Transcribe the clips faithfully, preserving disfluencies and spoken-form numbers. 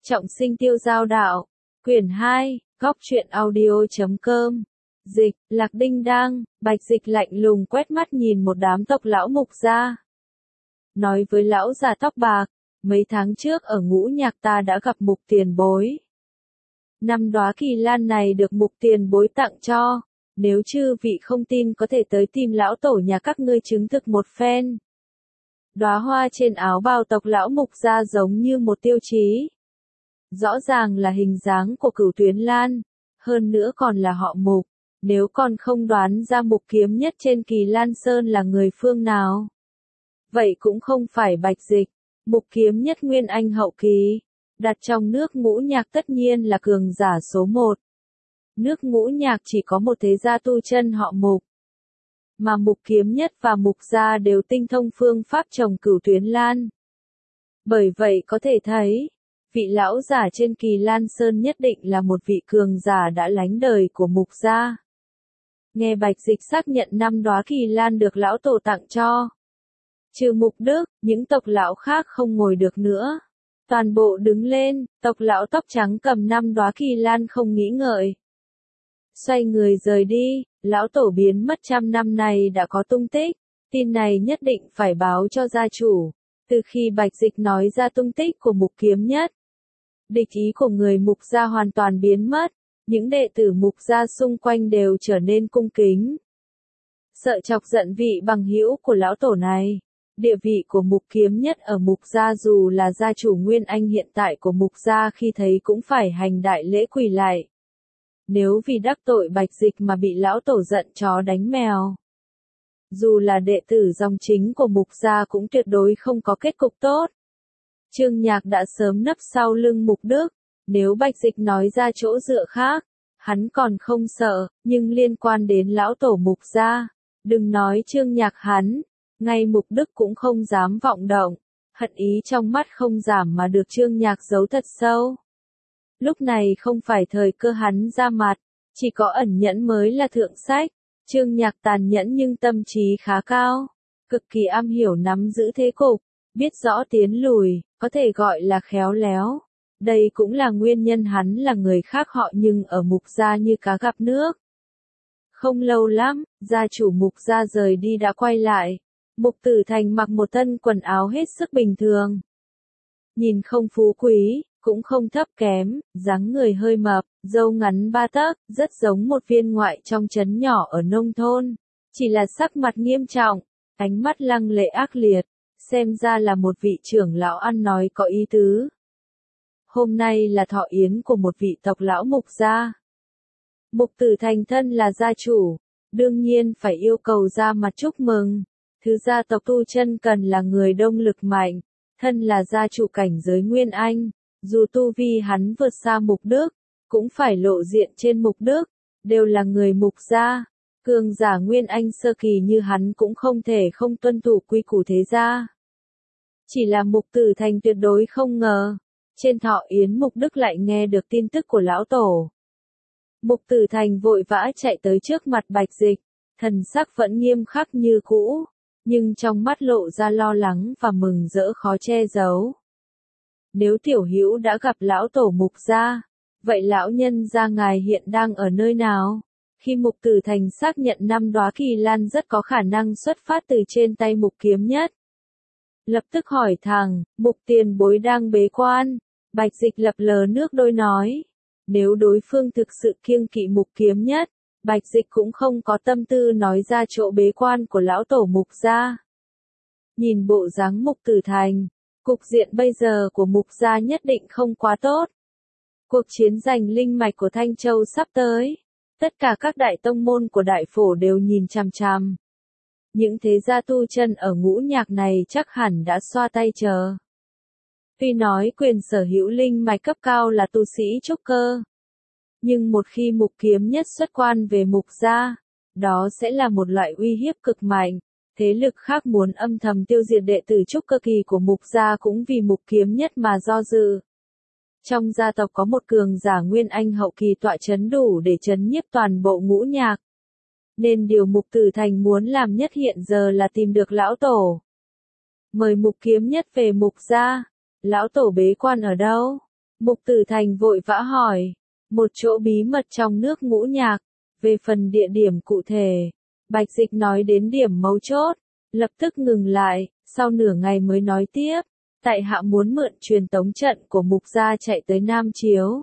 Trọng sinh tiêu giao đạo. Quyển hai, góc truyện audio chấm com. Dịch, Lạc Đinh Đang, Bạch Dịch lạnh lùng quét mắt nhìn một đám tộc lão mục gia. Nói với lão già tóc bạc, mấy tháng trước ở Ngũ Nhạc ta đã gặp mục tiền bối. Năm đóa kỳ lan này được mục tiền bối tặng cho, nếu chư vị không tin có thể tới tìm lão tổ nhà các ngươi chứng thực một phen. Đóa hoa trên áo bào tộc lão mục gia giống như một tiêu chí. Rõ ràng là hình dáng của Cửu Tuyến Lan, hơn nữa còn là họ Mục, nếu còn không đoán ra Mục Kiếm Nhất trên Kỳ Lan Sơn là người phương nào. Vậy cũng không phải Bạch Dịch, Mục Kiếm Nhất nguyên anh hậu kỳ, đặt trong nước Ngũ Nhạc tất nhiên là cường giả số một. Nước Ngũ Nhạc chỉ có một thế gia tu chân họ Mục, mà Mục Kiếm Nhất và Mục gia đều tinh thông phương pháp trồng Cửu Tuyến Lan. Bởi vậy có thể thấy, vị lão giả trên Kỳ Lan Sơn nhất định là một vị cường giả đã lánh đời của Mục gia. Nghe Bạch Dịch xác nhận năm đóa kỳ lan được lão tổ tặng cho. Trừ Mục Đức, những tộc lão khác không ngồi được nữa. Toàn bộ đứng lên, tộc lão tóc trắng cầm năm đóa kỳ lan không nghĩ ngợi. Xoay người rời đi, lão tổ biến mất trăm năm này đã có tung tích, tin này nhất định phải báo cho gia chủ. Từ khi Bạch Dịch nói ra tung tích của Mục Kiếm Nhất, địch ý của người Mục gia hoàn toàn biến mất, những đệ tử Mục gia xung quanh đều trở nên cung kính. Sợ chọc giận vị bằng hữu của lão tổ này, địa vị của Mục Kiếm Nhất ở Mục gia dù là gia chủ nguyên anh hiện tại của Mục gia khi thấy cũng phải hành đại lễ quỳ lại. Nếu vì đắc tội Bạch Dịch mà bị lão tổ giận chó đánh mèo, dù là đệ tử dòng chính của Mục gia cũng tuyệt đối không có kết cục tốt. Trương Nhạc đã sớm nấp sau lưng Mục Đức, nếu Bạch Dịch nói ra chỗ dựa khác, hắn còn không sợ, nhưng liên quan đến lão tổ Mục gia, đừng nói Trương Nhạc hắn, ngay Mục Đức cũng không dám vọng động, hận ý trong mắt không giảm mà được Trương Nhạc giấu thật sâu. Lúc này không phải thời cơ hắn ra mặt, chỉ có ẩn nhẫn mới là thượng sách. Trương Nhạc tàn nhẫn nhưng tâm trí khá cao, cực kỳ am hiểu nắm giữ thế cục, biết rõ tiến lùi, có thể gọi là khéo léo. Đây cũng là nguyên nhân hắn là người khác họ nhưng ở Mục gia như cá gặp nước. Không lâu lắm, gia chủ Mục gia rời đi đã quay lại. Mục Tử Thành mặc một thân quần áo hết sức bình thường. Nhìn không phú quý, cũng không thấp kém, dáng người hơi mập, râu ngắn ba tấc, rất giống một viên ngoại trong trấn nhỏ ở nông thôn. Chỉ là sắc mặt nghiêm trọng, ánh mắt lăng lệ ác liệt, xem ra là một vị trưởng lão ăn nói có ý tứ. Hôm nay là thọ yến của một vị tộc lão Mục gia. Mục Tử Thành thân là gia chủ, đương nhiên phải yêu cầu ra mặt chúc mừng. Thứ gia tộc tu chân cần là người đông lực mạnh, thân là gia chủ cảnh giới Nguyên Anh. Dù tu vi hắn vượt xa Mục Đức, cũng phải lộ diện trên Mục Đức, đều là người Mục gia. Cường giả Nguyên Anh sơ kỳ như hắn cũng không thể không tuân thủ quy củ thế gia. Chỉ là Mục Tử Thành tuyệt đối không ngờ, trên thọ yến Mục Đức lại nghe được tin tức của lão tổ. Mục Tử Thành vội vã chạy tới trước mặt Bạch Dịch, thần sắc vẫn nghiêm khắc như cũ, nhưng trong mắt lộ ra lo lắng và mừng rỡ khó che giấu. Nếu tiểu hữu đã gặp lão tổ Mục gia, vậy lão nhân gia ngài hiện đang ở nơi nào? Khi Mục Tử Thành xác nhận năm đóa kỳ lan rất có khả năng xuất phát từ trên tay Mục Kiếm Nhất, lập tức hỏi thẳng, Mục tiền bối đang bế quan. Bạch Dịch lập lờ nước đôi nói, nếu đối phương thực sự kiêng kỵ Mục Kiếm Nhất, Bạch Dịch cũng không có tâm tư nói ra chỗ bế quan của lão tổ Mục gia. Nhìn bộ dáng Mục Tử Thành, cục diện bây giờ của Mục gia nhất định không quá tốt. Cuộc chiến giành linh mạch của Thanh Châu sắp tới. Tất cả các đại tông môn của Đại Phổ đều nhìn chằm chằm. Những thế gia tu chân ở Ngũ Nhạc này chắc hẳn đã xoa tay chờ. Tuy nói quyền sở hữu linh mạch cấp cao là tu sĩ trúc cơ, nhưng một khi Mục Kiếm Nhất xuất quan về Mục gia, đó sẽ là một loại uy hiếp cực mạnh. Thế lực khác muốn âm thầm tiêu diệt đệ tử trúc cơ kỳ của Mục gia cũng vì Mục Kiếm Nhất mà do dự. Trong gia tộc có một cường giả Nguyên Anh hậu kỳ tọa chấn đủ để chấn nhiếp toàn bộ Ngũ Nhạc. Nên điều Mục Tử Thành muốn làm nhất hiện giờ là tìm được lão tổ. Mời Mục Kiếm Nhất về Mục gia. Lão tổ bế quan ở đâu? Mục Tử Thành vội vã hỏi. Một chỗ bí mật trong nước Ngũ Nhạc. Về phần địa điểm cụ thể, Bạch Dịch nói đến điểm mấu chốt, lập tức ngừng lại, sau nửa ngày mới nói tiếp. Tại hạ muốn mượn truyền tống trận của Mục gia chạy tới Nam Chiếu.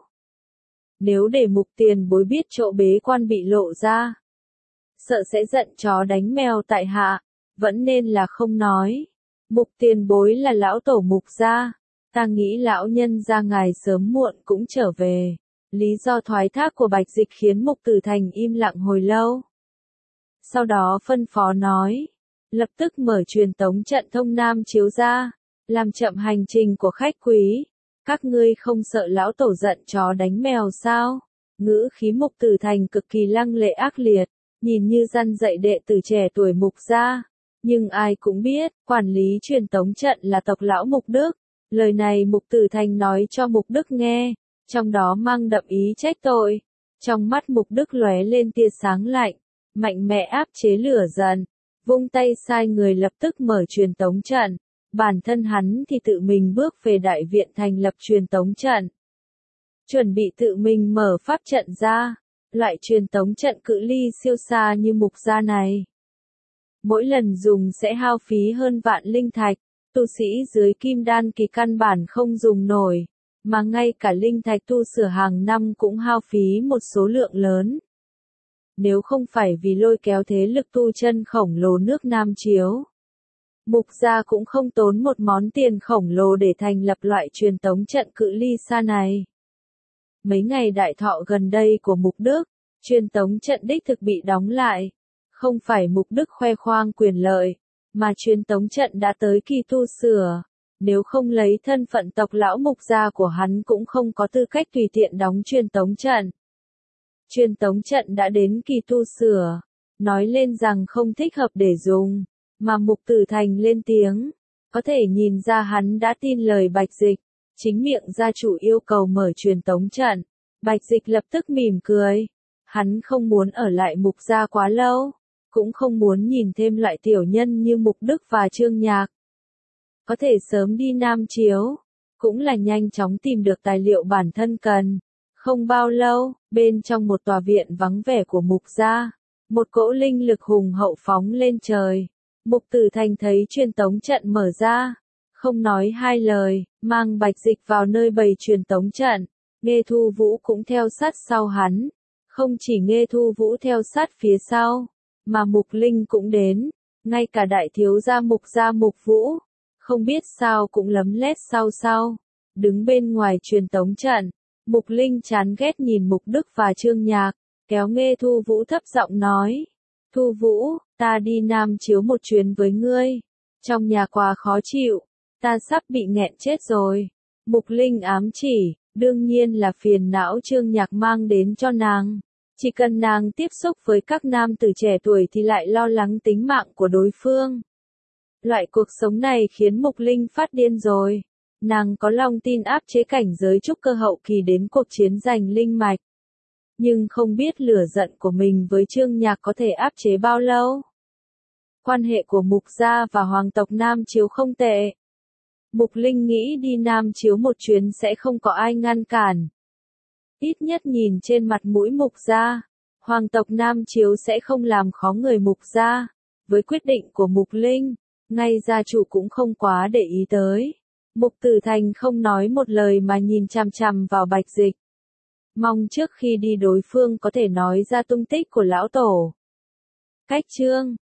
Nếu để Mục tiền bối biết chỗ bế quan bị lộ ra, sợ sẽ giận chó đánh mèo tại hạ, vẫn nên là không nói. Mục tiền bối là lão tổ Mục gia, ta nghĩ lão nhân gia ngài sớm muộn cũng trở về. Lý do thoái thác của Bạch Dịch khiến Mục Tử Thành im lặng hồi lâu. Sau đó phân phó nói, lập tức mở truyền tống trận thông Nam Chiếu ra, làm chậm hành trình của khách quý. Các ngươi không sợ lão tổ giận chó đánh mèo sao? Ngữ khí Mục Tử Thành cực kỳ lăng lệ ác liệt, nhìn như răn dạy đệ tử trẻ tuổi Mục gia. Nhưng ai cũng biết, quản lý truyền tống trận là tộc lão Mục Đức. Lời này Mục Tử Thành nói cho Mục Đức nghe, trong đó mang đậm ý trách tội. Trong mắt Mục Đức lóe lên tia sáng lạnh, mạnh mẽ áp chế lửa giận, vung tay sai người lập tức mở truyền tống trận. Bản thân hắn thì tự mình bước về đại viện thành lập truyền tống trận. Chuẩn bị tự mình mở pháp trận ra, loại truyền tống trận cự ly siêu xa như Mục gia này. Mỗi lần dùng sẽ hao phí hơn vạn linh thạch, tu sĩ dưới kim đan kỳ căn bản không dùng nổi, mà ngay cả linh thạch tu sửa hàng năm cũng hao phí một số lượng lớn. Nếu không phải vì lôi kéo thế lực tu chân khổng lồ nước Nam Chiếu, Mục gia cũng không tốn một món tiền khổng lồ để thành lập loại truyền tống trận cự ly xa này. Mấy ngày đại thọ gần đây của Mục Đức, truyền tống trận đích thực bị đóng lại. Không phải Mục Đức khoe khoang quyền lợi, mà truyền tống trận đã tới kỳ tu sửa. Nếu không lấy thân phận tộc lão Mục gia của hắn cũng không có tư cách tùy tiện đóng truyền tống trận. Truyền tống trận đã đến kỳ tu sửa, nói lên rằng không thích hợp để dùng. Mà Mục Tử Thành lên tiếng, có thể nhìn ra hắn đã tin lời Bạch Dịch, chính miệng gia chủ yêu cầu mở truyền tống trận. Bạch Dịch lập tức mỉm cười, hắn không muốn ở lại Mục gia quá lâu, cũng không muốn nhìn thêm loại tiểu nhân như Mục Đức và Trương Nhạc. Có thể sớm đi Nam Chiếu, cũng là nhanh chóng tìm được tài liệu bản thân cần. Không bao lâu, bên trong một tòa viện vắng vẻ của Mục gia, một cỗ linh lực hùng hậu phóng lên trời. Mục Tử Thành thấy truyền tống trận mở ra, không nói hai lời, mang Bạch Dịch vào nơi bày truyền tống trận. Nghê Thu Vũ cũng theo sát sau hắn. Không chỉ Nghê Thu Vũ theo sát phía sau, mà Mục Linh cũng đến. Ngay cả đại thiếu gia Mục gia Mục Vũ, không biết sao cũng lấm lét sau sau. Đứng bên ngoài truyền tống trận, Mục Linh chán ghét nhìn Mục Đức và Trương Nhạc, kéo Nghê Thu Vũ thấp giọng nói. Thu Vũ, ta đi Nam Chiếu một chuyến với ngươi. Trong nhà quá khó chịu, ta sắp bị nghẹn chết rồi. Mục Linh ám chỉ, đương nhiên là phiền não Trương Nhạc mang đến cho nàng. Chỉ cần nàng tiếp xúc với các nam tử trẻ tuổi thì lại lo lắng tính mạng của đối phương. Loại cuộc sống này khiến Mục Linh phát điên rồi. Nàng có lòng tin áp chế cảnh giới trúc cơ hậu kỳ đến cuộc chiến giành linh mạch. Nhưng không biết lửa giận của mình với Trương Nhạc có thể áp chế bao lâu. Quan hệ của Mục gia và hoàng tộc Nam Chiếu không tệ. Mục Linh nghĩ đi Nam Chiếu một chuyến sẽ không có ai ngăn cản. Ít nhất nhìn trên mặt mũi Mục gia, hoàng tộc Nam Chiếu sẽ không làm khó người Mục gia. Với quyết định của Mục Linh, ngay gia chủ cũng không quá để ý tới. Mục Tử Thành không nói một lời mà nhìn chằm chằm vào Bạch Dịch. Mong trước khi đi đối phương có thể nói ra tung tích của lão tổ. Cách chương